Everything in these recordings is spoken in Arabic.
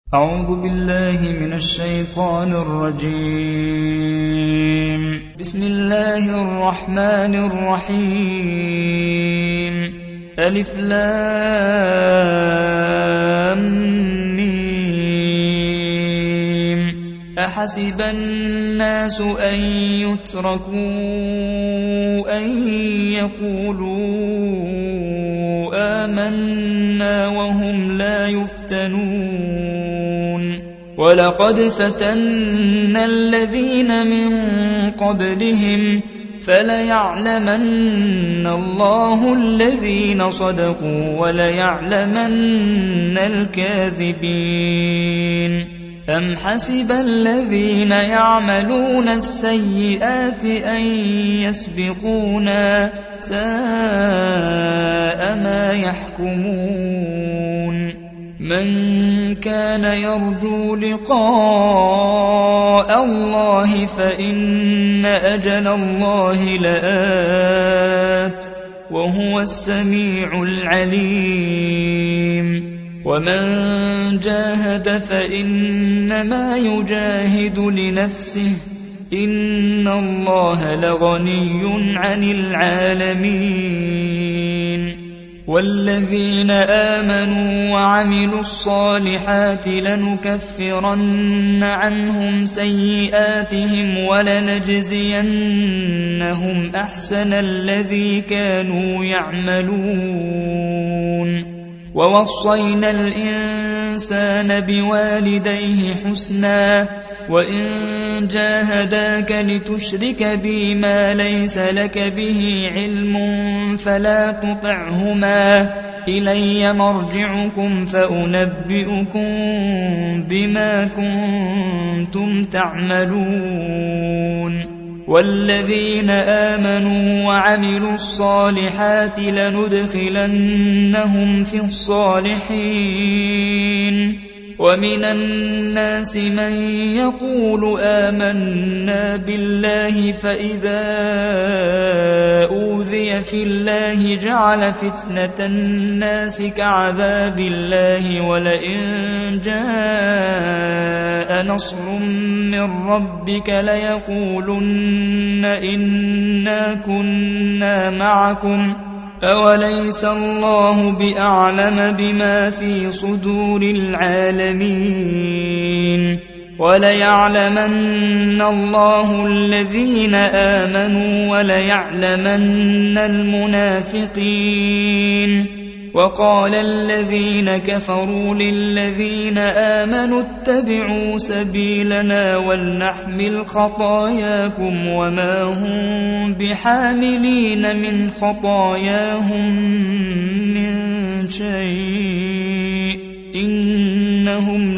أعوذ بالله من الشيطان الرجيم. بسم الله الرحمن الرحيم. ألف لام ميم. أحسب الناس أن يتركوا أن يقولوا آمنا وهم لا يفتنون. ولقد فتنا الذين من قبلهم فليعلمن الله الذين صدقوا وليعلمن الكاذبين. أم حسب الذين يعملون السيئات أن يسبقونا ساء ما يحكمون. من كان يرجو لقاء الله فإن أجل الله لآت وهو السميع العليم. ومن جاهد فإنما يجاهد لنفسه إن الله لغني عن العالمين. والذين آمنوا وعملوا الصالحات لنكفرن عنهم سيئاتهم ولنجزينهم أحسن الذي كانوا يعملون. ووصينا الإنسان بوالديه حسنا وإن جاهداك لتشرك بي ما ليس لك به علم فلا تطعهما إلي مرجعكم فأنبئكم بما كنتم تعملون. والذين آمنوا وعملوا الصالحات لندخلنهم في الصالحين. ومن الناس من يقول آمنا بالله فإذا أوذي في الله جعل فتنة الناس كعذاب الله ولئن جاء نصر من ربك ليقولن إنا كنا معكم أوليس الله بأعلم بما في صدور العالمين. وليعلمن الله الذين آمنوا وليعلمن المنافقين. وقال الذين كفروا للذين آمنوا اتبعوا سبيلنا ولنحمل خطاياكم وما هم بحاملين من خطاياهم من شيء إنهم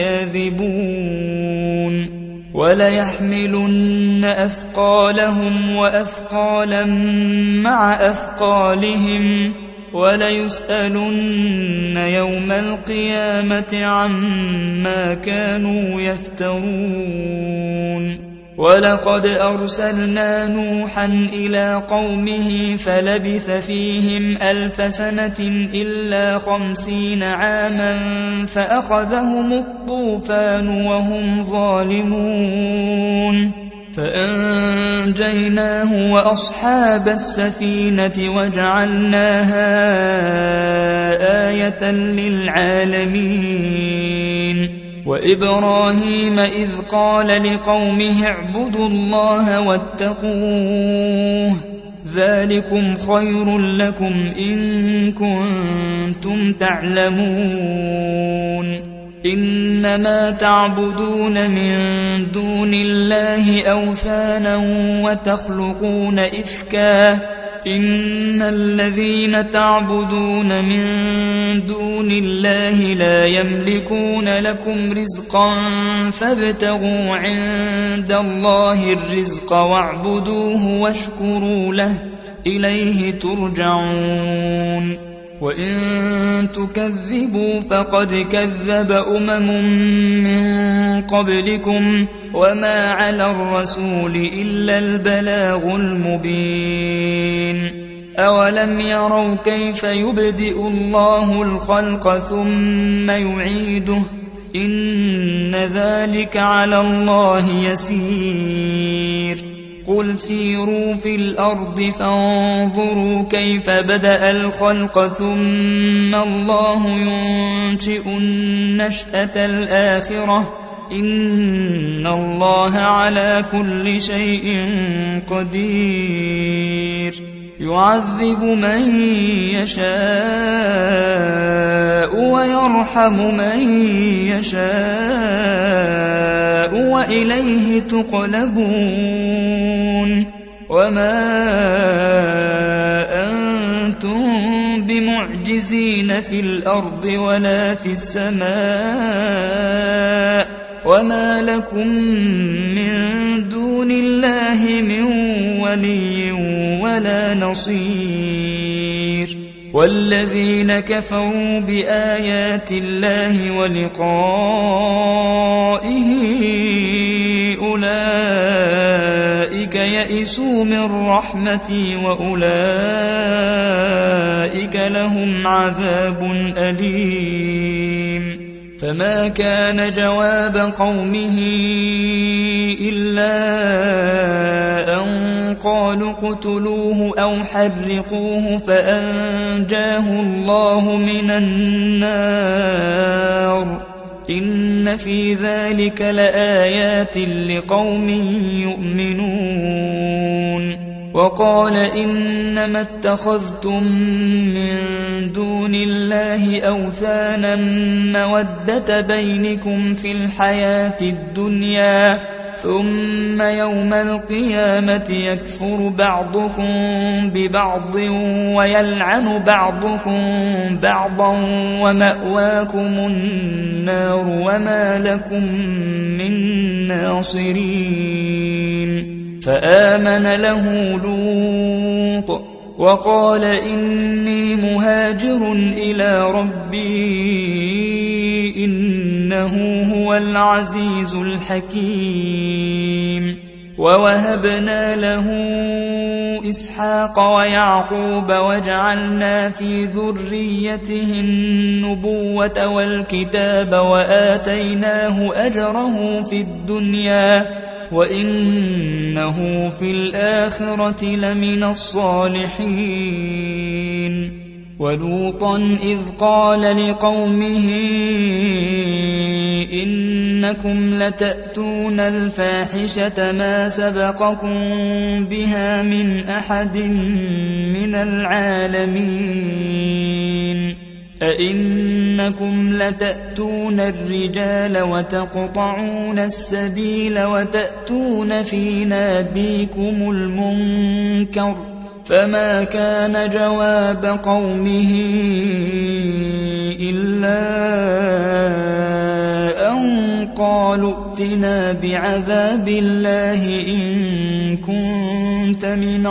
لكاذبون. وليحملن أثقالهم وأثقالا مع أثقالهم وليسألن يوم القيامة عما كانوا يفترون. ولقد أرسلنا نوحا إلى قومه فلبث فيهم 1000 سنة إلا 50 عاما فأخذهم الطوفان وهم ظالمون. فأنجيناه وأصحاب السفينة وجعلناها آية للعالمين. وإبراهيم إذ قال لقومه اعبدوا الله واتقوه ذلكم خير لكم إن كنتم تعلمون. إنما تعبدون من دون الله أوثانا وتخلقون إفكا إن الذين تعبدون من دون الله لا يملكون لكم رزقا فابتغوا عند الله الرزق واعبدوه واشكروا له إليه ترجعون. وإن تكذبوا فقد كذب من قبلكم وما على الرسول إلا البلاغ المبين. أولم يروا كيف يبدئ الله الخلق ثم يعيده إن ذلك على الله يسير قل سيروا في الأرض فانظروا كيف بدأ الخلق ثم الله ينشئ النشأة الآخرة إن الله على كل شيء قدير يعذب من يشاء ويرحم من يشاء وإليه تقلبون وما أنتم بمعجزين في الأرض ولا في السماء وما لكم من دون الله من ولي ولا نصير والذين كفروا بآيات الله ولقائه أولئك يئسوا من رحمتي وأولئك لهم عذاب أليم فما كان جواب قومه إلا أن قالوا اقتلوه أو حرقوه فأنجاه الله من النار إن في ذلك لآيات لقوم يؤمنون وقال إنما اتخذتم من دون الله أوثانا مودة بينكم في الحياة الدنيا ثم يوم القيامة يكفر بعضكم ببعض ويلعن بعضكم بعضا ومأواكم النار وما لكم من ناصرين فآمن له لوط وقال إني مهاجر إلى ربي إنه هو العزيز الحكيم ووهبنا له إسحاق ويعقوب وجعلنا في ذريته النبوة والكتاب وآتيناه أجره في الدنيا وإنه في الآخرة لمن الصالحين ولوطا إذ قال لقومه إنكم لتأتون الفاحشة ما سبقكم بها من أحد من العالمين أئنكم لتأتون الرجال وتقطعون السبيل وتأتون في ناديكم المنكر فما كان جواب قومه إلا أن قالوا ائتنا بعذاب الله إن كنت من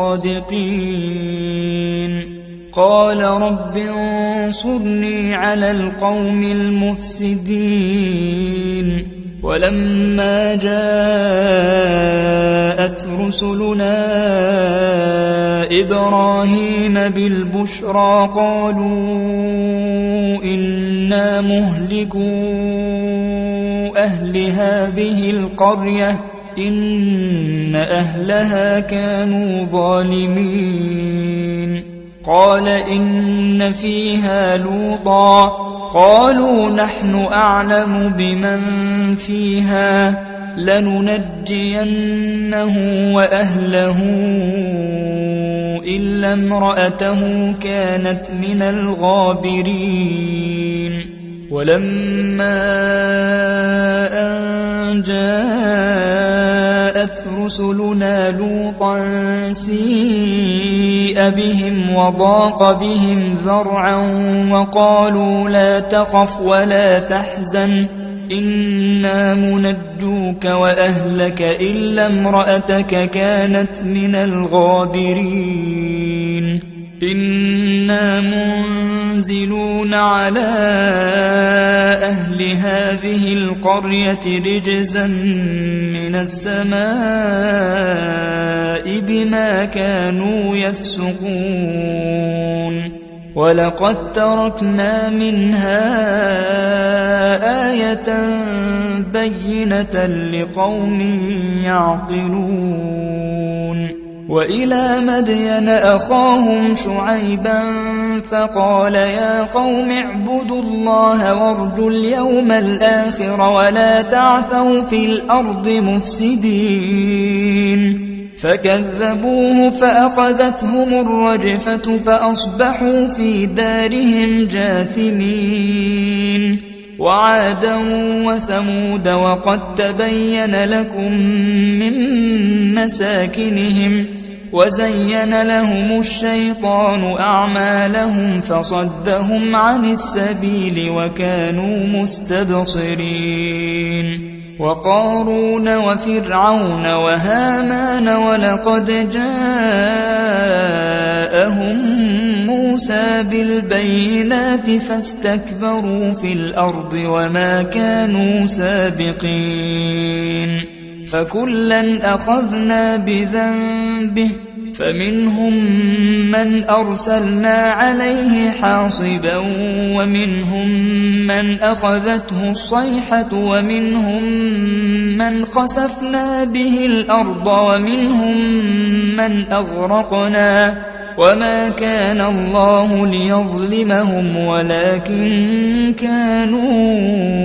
الصادقين قال رب انصرني على القوم المفسدين ولما جاءت رسلنا إبراهيم بالبشرى قالوا إنا مهلكو أهل هذه القرية إن أهلها كانوا ظالمين قال إن فيها لوطا قالوا نحن أعلم بمن فيها لننجينه وأهله إلا امرأته كانت من الغابرين ولما أن جاءت رسلنا لوطا سيء بهم وضاق بهم ذرعا وقالوا لا تخف ولا تحزن إنا منجوك وأهلك إلا امرأتك كانت من الغابرين إنا منزلون على أهل هذه القرية رجزا من السماء بما كانوا يفسقون ولقد تركنا منها آية بينة لقوم يعقلون وإلى مدين أخاهم شعيبا فقال يا قوم اعبدوا الله وارجوا اليوم الآخر ولا تعثوا في الأرض مفسدين فكذبوه فأخذتهم الرجفة فأصبحوا في دارهم جاثمين وعادا وثمود وقد تبين لكم من مساكنهم وزين لهم الشيطان أعمالهم فصدهم عن السبيل وكانوا مستبصرين وقارون وفرعون وهامان ولقد جاءهم موسى بالبينات فاستكبروا في الأرض وما كانوا سابقين فكلا أخذنا بذنبه فمنهم من أرسلنا عليه حاصبا ومنهم من أخذته الصيحة ومنهم من خسفنا به الأرض ومنهم من أغرقنا وما كان الله ليظلمهم ولكن كانوا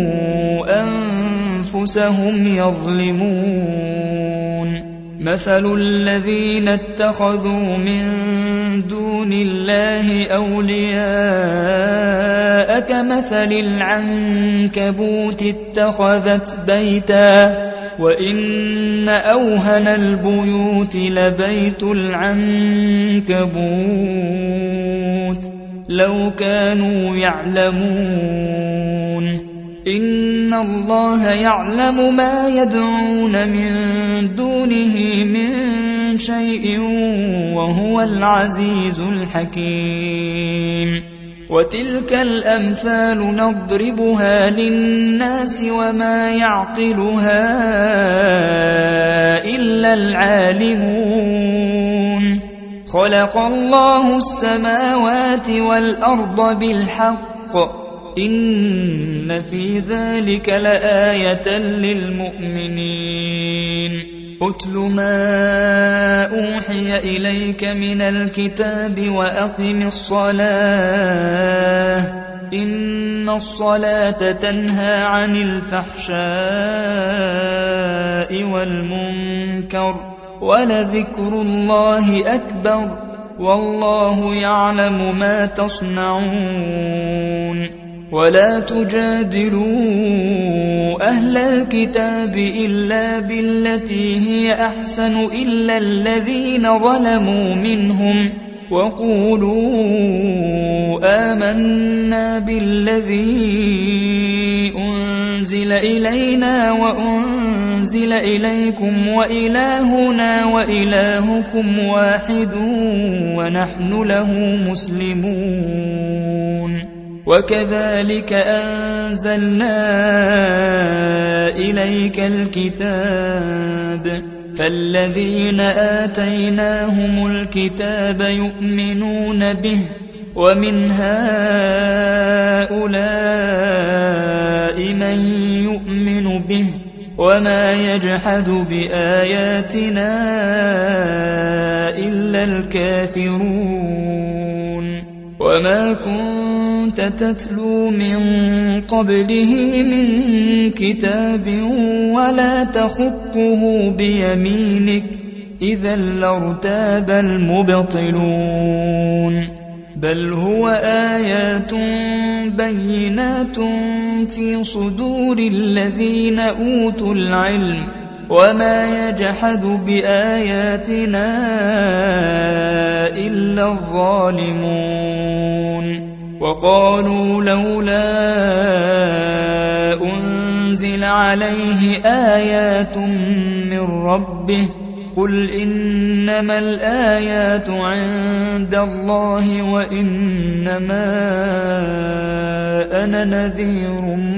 أنفسهم يظلمون مثل الذين اتخذوا من دون الله أولياء كمثل العنكبوت اتخذت بيتا وإن أوهن البيوت لبيت العنكبوت لو كانوا يعلمون إن الله يعلم ما يدعون من دونه من شيء وهو العزيز الحكيم وتلك الأمثال نضربها للناس وما يعقلها إلا العالمون خلق الله السماوات والأرض بالحق إن في ذلك لآية للمؤمنين أتل ما أوحي إليك من الكتاب وأقم الصلاة إن الصلاة تنهى عن الفحشاء والمنكر ولذكر الله أكبر والله يعلم ما تصنعون ولا تجادلوا أهل الكتاب إلا بالتي هي أحسن إلا الذين ظلموا منهم وقولوا آمنا بالذي أنزل إلينا وأنزل إليكم وإلهنا وإلهكم واحد ونحن له مسلمون وكذلك أنزلنا إليك الكتاب فالذين آتيناهم الكتاب يؤمنون به ومن هؤلاء من يؤمن به وما يجحد بآياتنا إلا الكافرون وما كنت تتلو من قبله من كتاب ولا تخطه بيمينك إذا لارتاب المبطلون بل هو آيات بينات في صدور الذين أوتوا العلم وما يجحد بآياتنا إلا الظالمون وقالوا لولا أنزل عليه آيات من ربه قل إنما الآيات عند الله وإنما أنا نذير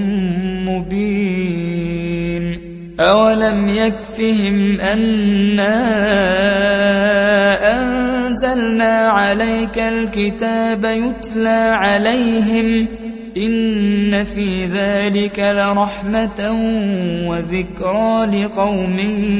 مبين أولم يكفهم أنا أنزلنا عليك الكتاب يتلى عليهم إن في ذلك لرحمة وذكرى لقوم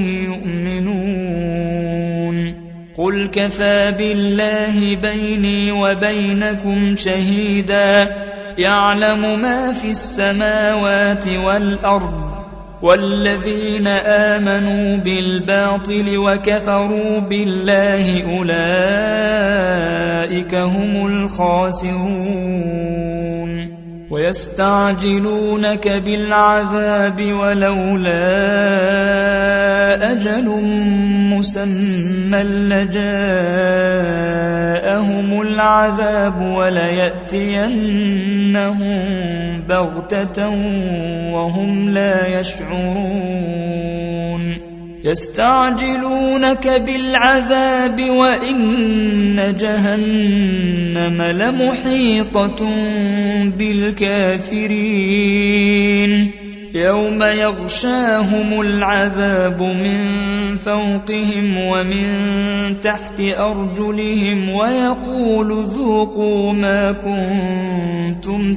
يؤمنون قل كفى بالله بيني وبينكم شهيدا يعلم ما في السماوات والأرض والذين آمنوا بالباطل وكفروا بالله أولئك هم الخاسرون ويستعجلونك بالعذاب ولولا أجل مسمى لجاءهم العذاب وليأتينهم بغتة وهم لا يشعرون يستعجلونك بالعذاب وإن جهنم لمحيطة بالكافرين يوم يغشاهم العذاب من فوقهم ومن تحت أرجلهم ويقول ذوقوا ما كنتم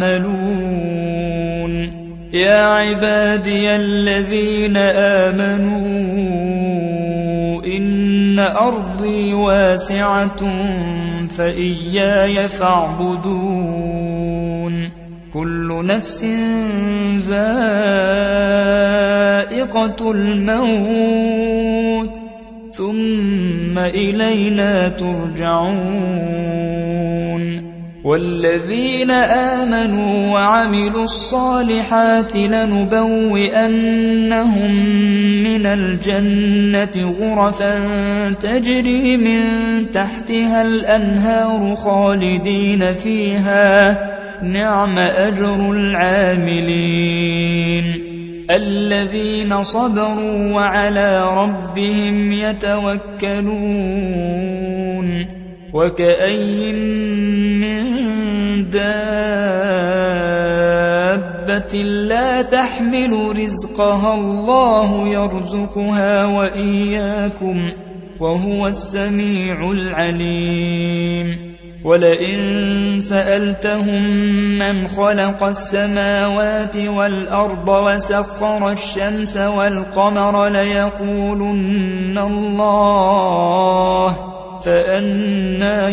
تعملون يا عبادي الذين آمنوا إن أرضي واسعة فإياي فاعبدون كل نفس ذائقة الموت ثم إلينا ترجعون والذين آمنوا وعملوا الصالحات لنبوئنهم من الجنة غرفا تجري من تحتها الأنهار خالدين فيها نعم أجر العاملين الذين صبروا وعلى ربهم يتوكلون وكأين من دابة لا تحمل رزقها الله يرزقها وإياكم وهو السميع العليم ولئن سألتهم من خلق السماوات والأرض وسخر الشمس والقمر ليقولن الله فأنى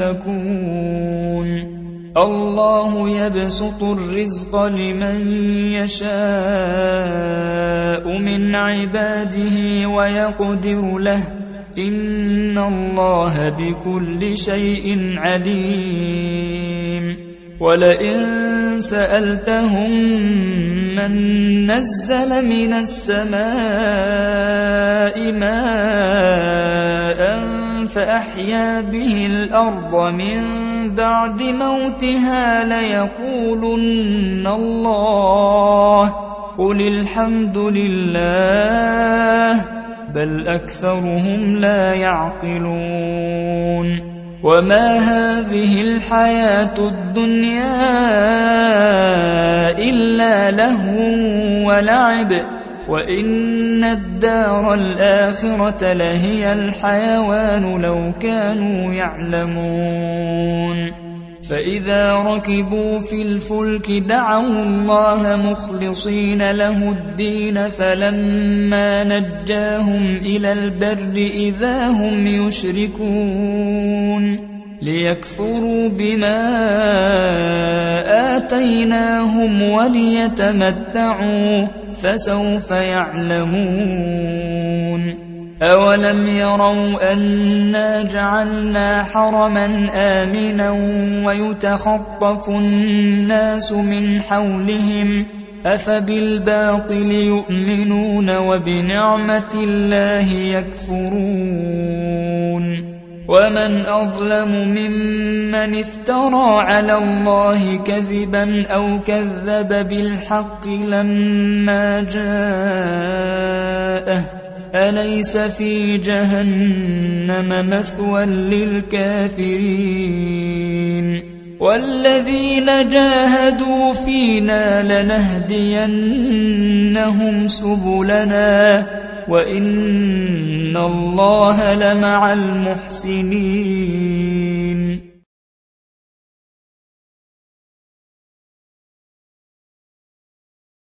يؤفكون الله يبسط الرزق لمن يشاء من عباده ويقدر له إن الله بكل شيء عليم ولئن سألتهم من نزل من السماء ماء فأحيا به الأرض من بعد موتها ليقولن الله قل الحمد لله بل أكثرهم لا يعقلون وما هذه الحياة الدنيا إلا لهو ولعب وإن الدار الآخرة لهي الحيوان لو كانوا يعلمون فإذا ركبوا في الفلك دعوا الله مخلصين له الدين فلما نجاهم إلى البر إذا هم يشركون ليكفروا بما آتيناهم وليتمتعوا فسوف يعلمون أولم يروا أنا جعلنا حرما آمنا ويتخطف الناس من حولهم أفبالباطل يؤمنون وبنعمة الله يكفرون ومن أظلم ممن افترى على الله كذبا أو كذب بالحق لما جاءه أليس في جهنم مثوى للكافرين والذين جاهدوا فينا لنهدينهم سبلنا وإن الله لمع المحسنين